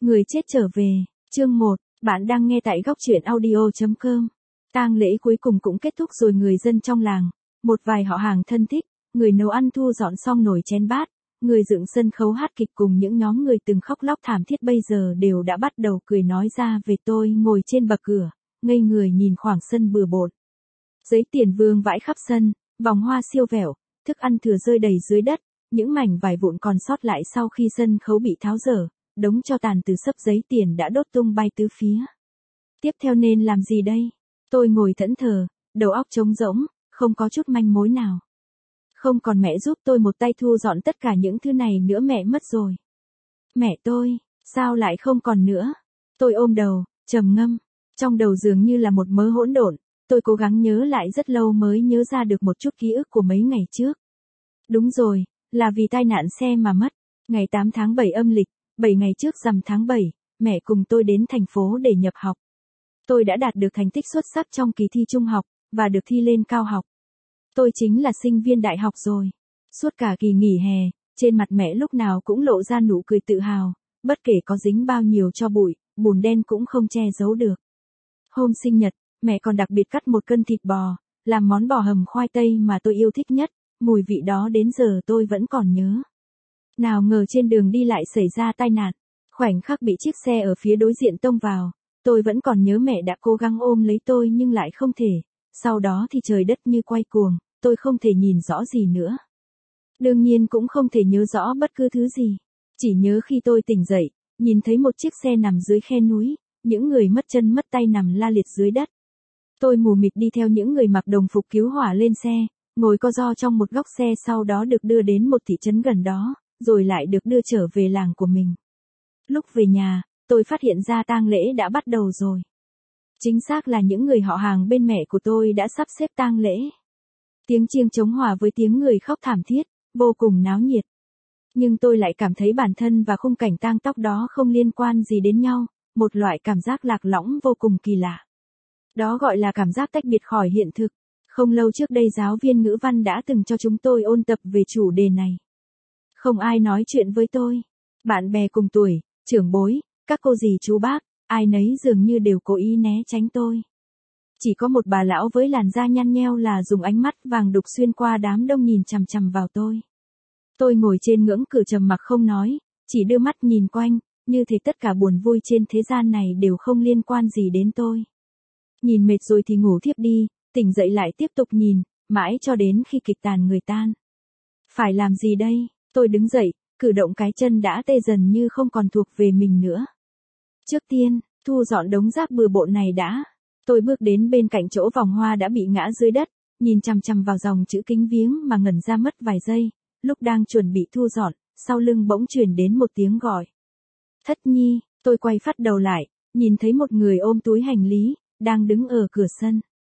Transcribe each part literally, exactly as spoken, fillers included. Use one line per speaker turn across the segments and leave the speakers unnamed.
Người chết trở về, chương một, bạn đang nghe tại góc truyện audio chấm com. Tang lễ cuối cùng cũng kết thúc rồi, người dân trong làng, một vài họ hàng thân thích, người nấu ăn thu dọn xong nồi chén bát, người dựng sân khấu hát kịch cùng những nhóm người từng khóc lóc thảm thiết bây giờ đều đã bắt đầu cười nói ra về. Tôi ngồi trên bậc cửa, ngây người nhìn khoảng sân bừa bộn. Giấy tiền vương vãi khắp sân, vòng hoa siêu vẹo, thức ăn thừa rơi đầy dưới đất, những mảnh vải vụn còn sót lại sau khi sân khấu bị tháo dỡ, đống tro tàn từ xấp giấy tiền đã đốt tung bay tứ phía. Tiếp theo nên làm gì đây? Tôi ngồi thẫn thờ, đầu óc trống rỗng, không có chút manh mối nào. Không còn mẹ giúp tôi một tay thu dọn tất cả những thứ này nữa, mẹ mất rồi. Mẹ tôi, sao lại không còn nữa? Tôi ôm đầu, trầm ngâm, trong đầu dường như là một mớ hỗn độn, tôi cố gắng nhớ lại rất lâu mới nhớ ra được một chút ký ức của mấy ngày trước. Đúng rồi, là vì tai nạn xe mà mất, ngày tám tháng bảy âm lịch, bảy ngày trước rằm tháng bảy, mẹ cùng tôi đến thành phố để nhập học. Tôi đã đạt được thành tích xuất sắc trong kỳ thi trung học, và được thi lên cao học. Tôi chính là sinh viên đại học rồi. Suốt cả kỳ nghỉ hè, trên mặt mẹ lúc nào cũng lộ ra nụ cười tự hào, bất kể có dính bao nhiêu tro bụi, bùn đen cũng không che giấu được. Hôm sinh nhật, mẹ còn đặc biệt cắt một cân thịt bò, làm món bò hầm khoai tây mà tôi yêu thích nhất, mùi vị đó đến giờ tôi vẫn còn nhớ. Nào ngờ trên đường đi lại xảy ra tai nạn, khoảnh khắc bị chiếc xe ở phía đối diện tông vào, tôi vẫn còn nhớ mẹ đã cố gắng ôm lấy tôi nhưng lại không thể, sau đó thì trời đất như quay cuồng, tôi không thể nhìn rõ gì nữa. Đương nhiên cũng không thể nhớ rõ bất cứ thứ gì, chỉ nhớ khi tôi tỉnh dậy, nhìn thấy một chiếc xe nằm dưới khe núi, những người mất chân mất tay nằm la liệt dưới đất. Tôi mù mịt đi theo những người mặc đồng phục cứu hỏa lên xe, ngồi co ro trong một góc xe, sau đó được đưa đến một thị trấn gần đó, rồi lại được đưa trở về làng của mình. Lúc về nhà, tôi phát hiện ra tang lễ đã bắt đầu rồi. Chính xác là những người họ hàng bên mẹ của tôi đã sắp xếp tang lễ. Tiếng chiêng trống hòa với tiếng người khóc thảm thiết, vô cùng náo nhiệt. Nhưng tôi lại cảm thấy bản thân và khung cảnh tang tóc đó không liên quan gì đến nhau, một loại cảm giác lạc lõng vô cùng kỳ lạ. Đó gọi là cảm giác tách biệt khỏi hiện thực. Không lâu trước đây giáo viên ngữ văn đã từng cho chúng tôi ôn tập về chủ đề này. Không ai nói chuyện với tôi. Bạn bè cùng tuổi, trưởng bối, các cô dì chú bác, ai nấy dường như đều cố ý né tránh tôi. Chỉ có một bà lão với làn da nhăn nheo là dùng ánh mắt vàng đục xuyên qua đám đông nhìn chằm chằm vào tôi. Tôi ngồi trên ngưỡng cửa trầm mặc không nói, chỉ đưa mắt nhìn quanh, như thể tất cả buồn vui trên thế gian này đều không liên quan gì đến tôi. Nhìn mệt rồi thì ngủ thiếp đi, tỉnh dậy lại tiếp tục nhìn, mãi cho đến khi kịch tàn người tan. Phải làm gì đây? Tôi đứng dậy, cử động cái chân đã tê dần như không còn thuộc về mình nữa. Trước tiên, thu dọn đống rác bừa bộn này đã. Tôi bước đến bên cạnh chỗ vòng hoa đã bị ngã dưới đất, nhìn chằm chằm vào dòng chữ kính viếng mà ngẩn ra mất vài giây. Lúc đang chuẩn bị thu dọn, sau lưng bỗng truyền đến một tiếng gọi. Thất Nhi, tôi quay phát đầu lại, nhìn thấy một người ôm túi hành lý, đang đứng ở cửa sân.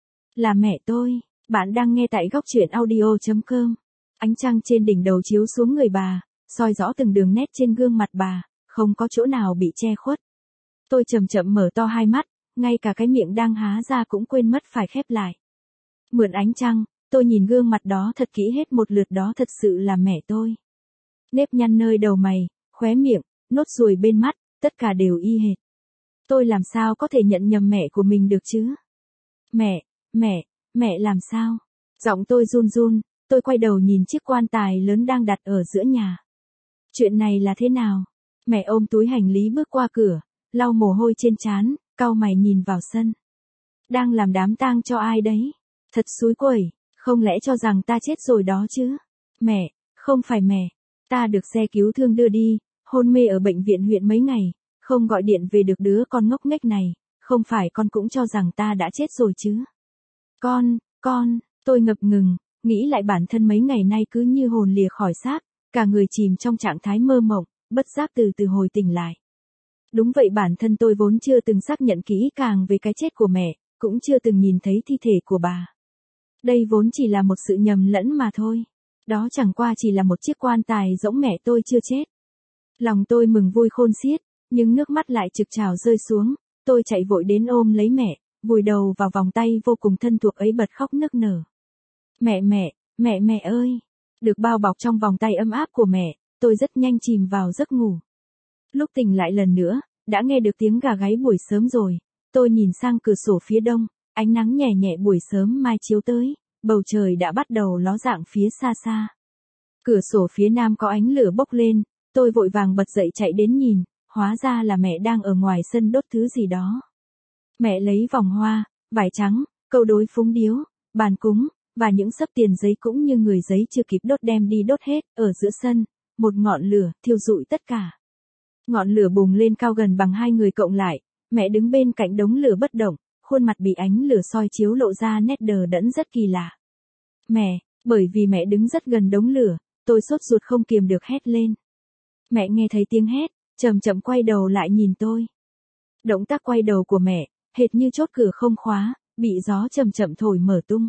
Là mẹ tôi. Bạn đang nghe tại góc truyện audio chấm com. Ánh trăng trên đỉnh đầu chiếu xuống người bà, soi rõ từng đường nét trên gương mặt bà, không có chỗ nào bị che khuất. Tôi chậm chậm mở to hai mắt, ngay cả cái miệng đang há ra cũng quên mất phải khép lại. Mượn ánh trăng, tôi nhìn gương mặt đó thật kỹ hết một lượt, đó thật sự là mẹ tôi. Nếp nhăn nơi đầu mày, khóe miệng, nốt ruồi bên mắt, tất cả đều y hệt. Tôi làm sao có thể nhận nhầm mẹ của mình được chứ? Mẹ, mẹ, mẹ làm sao? Giọng tôi run run, tôi quay đầu nhìn chiếc quan tài lớn đang đặt ở giữa nhà. Chuyện này là thế nào? Mẹ ôm túi hành lý bước qua cửa, lau mồ hôi trên trán, cau mày nhìn vào sân. Đang làm đám tang cho ai đấy? Thật xúi quẩy, không lẽ cho rằng ta chết rồi đó chứ? Mẹ, không phải mẹ, ta được xe cứu thương đưa đi, hôn mê ở bệnh viện huyện mấy ngày, không gọi điện về được đứa con ngốc nghếch này, không phải con cũng cho rằng ta đã chết rồi chứ? Con, con, tôi ngập ngừng, nghĩ lại bản thân mấy ngày nay cứ như hồn lìa khỏi xác, cả người chìm trong trạng thái mơ mộng, bất giác từ từ hồi tỉnh lại. Đúng vậy, bản thân tôi vốn chưa từng xác nhận kỹ càng về cái chết của mẹ, cũng chưa từng nhìn thấy thi thể của bà. Đây vốn chỉ là một sự nhầm lẫn mà thôi. Đó chẳng qua chỉ là một chiếc quan tài rỗng, mẹ tôi chưa chết. Lòng tôi mừng vui khôn xiết, nhưng nước mắt lại trực trào rơi xuống. Tôi chạy vội đến ôm lấy mẹ, vùi đầu vào vòng tay vô cùng thân thuộc ấy, bật khóc nức nở. Mẹ mẹ, mẹ mẹ ơi! Được bao bọc trong vòng tay ấm áp của mẹ, tôi rất nhanh chìm vào giấc ngủ. Lúc tỉnh lại lần nữa, đã nghe được tiếng gà gáy buổi sớm rồi. Tôi nhìn sang cửa sổ phía đông, ánh nắng nhẹ nhẹ buổi sớm mai chiếu tới, bầu trời đã bắt đầu ló dạng phía xa xa. Cửa sổ phía nam có ánh lửa bốc lên, tôi vội vàng bật dậy chạy đến nhìn, hóa ra là mẹ đang ở ngoài sân đốt thứ gì đó. Mẹ lấy vòng hoa, vải trắng, câu đối phúng điếu, bàn cúng, và những xấp tiền giấy cũng như người giấy chưa kịp đốt đem đi đốt hết, ở giữa sân, một ngọn lửa thiêu rụi tất cả. Ngọn lửa bùng lên cao gần bằng hai người cộng lại, mẹ đứng bên cạnh đống lửa bất động, khuôn mặt bị ánh lửa soi chiếu lộ ra nét đờ đẫn rất kỳ lạ. Mẹ, bởi vì mẹ đứng rất gần đống lửa, tôi sốt ruột không kiềm được hét lên. Mẹ nghe thấy tiếng hét, chậm chậm quay đầu lại nhìn tôi. Động tác quay đầu của mẹ, hệt như chốt cửa không khóa, bị gió chậm chậm thổi mở tung.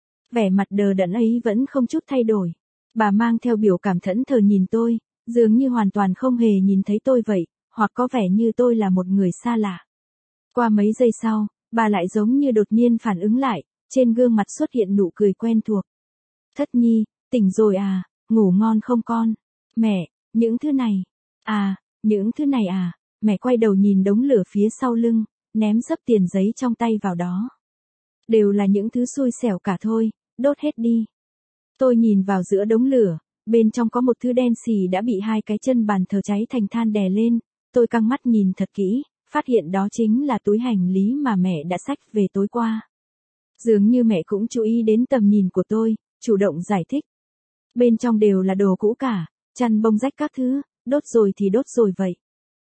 Vẻ mặt đờ đẫn ấy vẫn không chút thay đổi. Bà mang theo biểu cảm thẫn thờ nhìn tôi, dường như hoàn toàn không hề nhìn thấy tôi vậy, hoặc có vẻ như tôi là một người xa lạ. Qua mấy giây sau, bà lại giống như đột nhiên phản ứng lại, trên gương mặt xuất hiện nụ cười quen thuộc. Thất Nhi, tỉnh rồi à, ngủ ngon không con? Mẹ, những thứ này. À, những thứ này à, mẹ quay đầu nhìn đống lửa phía sau lưng, ném xấp tiền giấy trong tay vào đó. Đều là những thứ xui xẻo cả thôi, đốt hết đi. Tôi nhìn vào giữa đống lửa, bên trong có một thứ đen xì đã bị hai cái chân bàn thờ cháy thành than đè lên, tôi căng mắt nhìn thật kỹ, phát hiện đó chính là túi hành lý mà mẹ đã xách về tối qua. Dường như mẹ cũng chú ý đến tầm nhìn của tôi, chủ động giải thích. Bên trong đều là đồ cũ cả, chăn bông rách các thứ, đốt rồi thì đốt rồi vậy.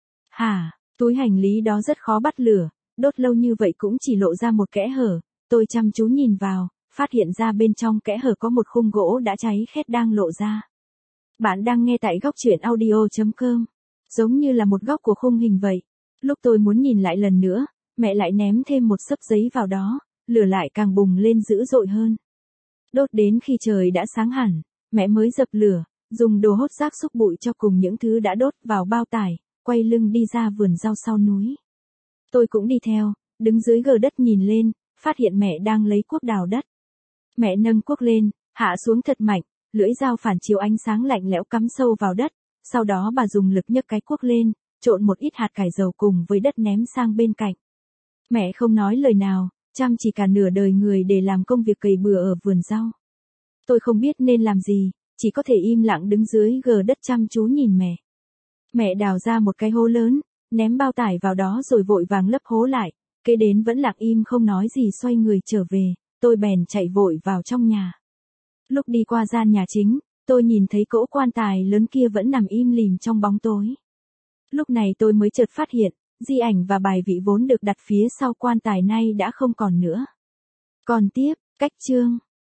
Hả, túi hành lý đó rất khó bắt lửa, đốt lâu như vậy cũng chỉ lộ ra một kẽ hở, tôi chăm chú nhìn vào, phát hiện ra bên trong kẽ hở có một khung gỗ đã cháy khét đang lộ ra. Bạn đang nghe tại góc truyện audio chấm com, giống như là một góc của khung hình vậy. Lúc tôi muốn nhìn lại lần nữa, mẹ lại ném thêm một xấp giấy vào đó, lửa lại càng bùng lên dữ dội hơn. Đốt đến khi trời đã sáng hẳn, mẹ mới dập lửa, dùng đồ hốt rác xúc bụi cho cùng những thứ đã đốt vào bao tải, quay lưng đi ra vườn rau sau núi. Tôi cũng đi theo, đứng dưới gờ đất nhìn lên, phát hiện mẹ đang lấy cuốc đào đất. Mẹ nâng cuốc lên, hạ xuống thật mạnh, lưỡi dao phản chiếu ánh sáng lạnh lẽo cắm sâu vào đất, sau đó bà dùng lực nhấc cái cuốc lên, trộn một ít hạt cải dầu cùng với đất ném sang bên cạnh. Mẹ không nói lời nào, chăm chỉ cả nửa đời người để làm công việc cày bừa ở vườn rau. Tôi không biết nên làm gì, chỉ có thể im lặng đứng dưới gờ đất chăm chú nhìn mẹ. Mẹ đào ra một cái hố lớn, ném bao tải vào đó rồi vội vàng lấp hố lại, kế đến vẫn lặng im không nói gì xoay người trở về, tôi bèn chạy vội vào trong nhà. Lúc đi qua gian nhà chính, tôi nhìn thấy cỗ quan tài lớn kia vẫn nằm im lìm trong bóng tối. Lúc này tôi mới chợt phát hiện, di ảnh và bài vị vốn được đặt phía sau quan tài nay đã không còn nữa. Còn tiếp, cách chương.